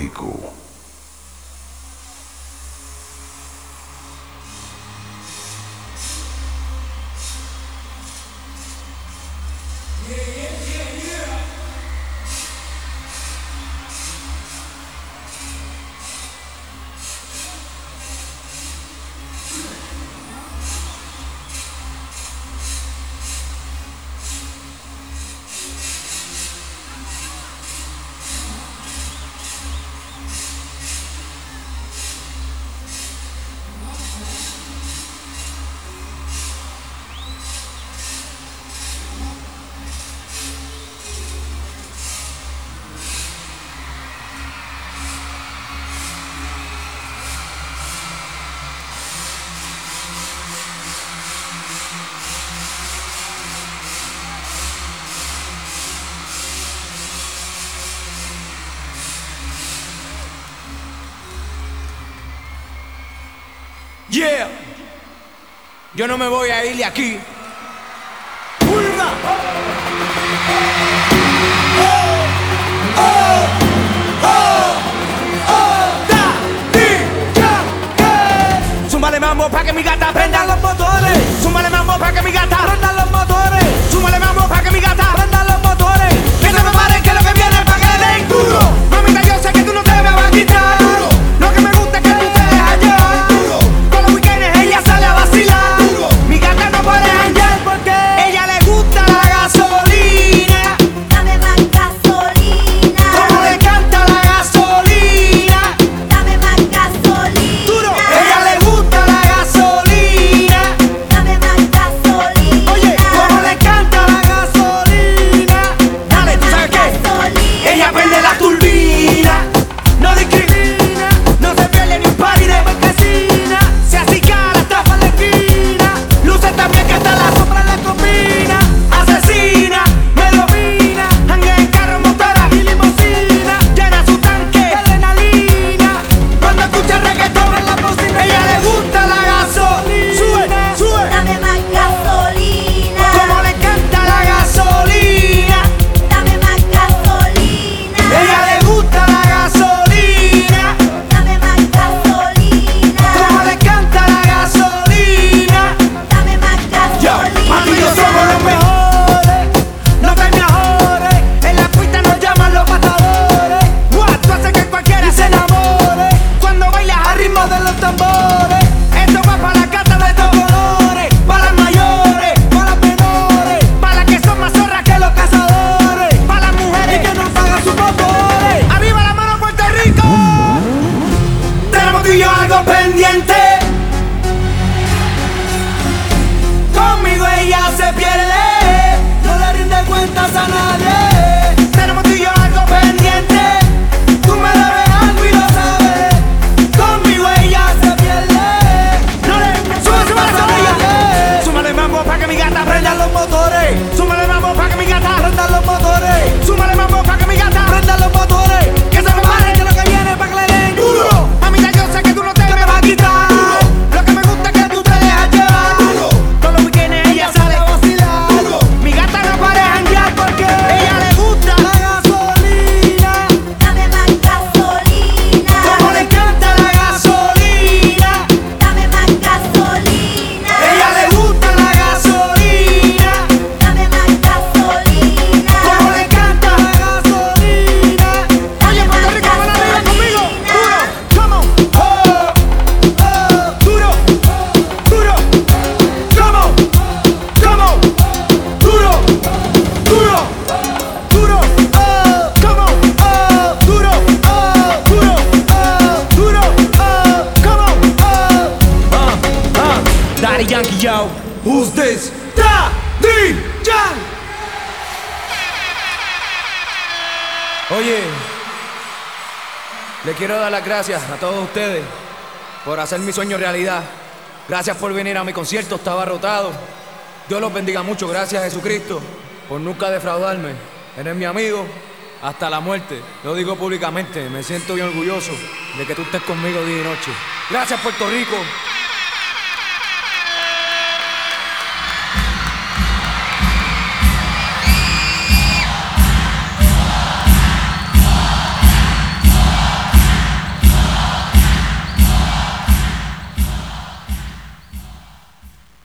Rico. Yeah, yo no me voy a ir de aquí. ¡Pulga! Súmale mambo pa' que mi gata prenda los motores. Súmale mambo pa' que mi gata prenda los motores. Súmale mambo pa' que mi gata prenda los motores. Que no me paren que lo que viene pa' que le den duro. Mamita, yo sé que tú no te me vas a quitar. Lo que me gusta es que tú te dejas llevar. Todos los weekends ella sale a vacilar. Mi gata no puede janguear porque ella le gusta la gasolina. Dame más gasolina. Como le encanta la gasolina. Dame más gasolina. Duro. Ella le gusta la gasolina. Dame más gasolina. Oye, como le encanta la gasolina. Dale, ¿tú sabes qué? Gasolina. Ella prende la turbina. No discrimina. No se pierde ni un party de marquesina. Se acicala hasta pa' la esquina. Luce también que hasta la sombra le combina. Asesina, me domina. Janguea en carro, motora y limusina. Llena su tanque de adrenalina. Cuando escucha reggaetón en la bocina. Ella le gusta la gasolina. Sube, sube. Dame más gasolina. Como le encanta la gasolina. Dame más gasolina. Ella le gusta la gasolina. Dame más gasolina. Como le encanta la gasolina. Dame más Yo, gasolina. mami, yo somos los mejores, los mejores. En la pista nos llaman los matadores. Tú haces que cualquiera se enamore cuando bailas al ritmo de los tambores. Esto va para la cata de estos colores, para las mayores, para las menores, para las que son más zorras que los cazadores, para las mujeres que no pagan sus motores. ¡Arriba la mano, Puerto Rico! Tenemos tú y yo algo pendiente. Conmigo ella se pierde, no le rinde cuentas a nadie. Tenemos tú y yo algo pendiente, tú me debes algo y lo sabes. Conmigo ella se pierde, no le sube la gasolina. Súmale mambo pa' que mi gata prenda los motores. Súmale mambo pa' que mi gata prenda los motores. Súmale mambo pa' que mi gata prenda los motores. Que se me pare que lo que viene pa' que le den duro. Mamita, yo sé que tú no te me vas a quitar. Lo que me gusta es que tú te dejas llevar. Todos los weekends ella sale a vacilar. Mi gata no para de janguear porque ella le gusta la gasolina. Dame más gasolina. Como le encanta la gasolina. Dame más gasolina. Ella le gusta la gasolina. Dame más gasolina. Como le encanta la gasolina. Oye, Puerto Rico, van arriba conmigo. Duro, come on. Oh, oh, duro, duro. Come on, come on. Duro, duro, duro. Oh, come on. Oh, duro, oh, duro, oh, duro, oh, come on. Daddy Yankee, yo. Who's this? Daddy Yankee. Oye, le quiero dar las gracias a todos ustedes por hacer mi sueño realidad. Gracias por venir a mi concierto, estaba rotado. Dios los bendiga mucho, gracias Jesucristo por nunca defraudarme. Eres mi amigo hasta la muerte. Lo digo públicamente, me siento bien orgulloso de que tú estés conmigo día y noche. Gracias Puerto Rico.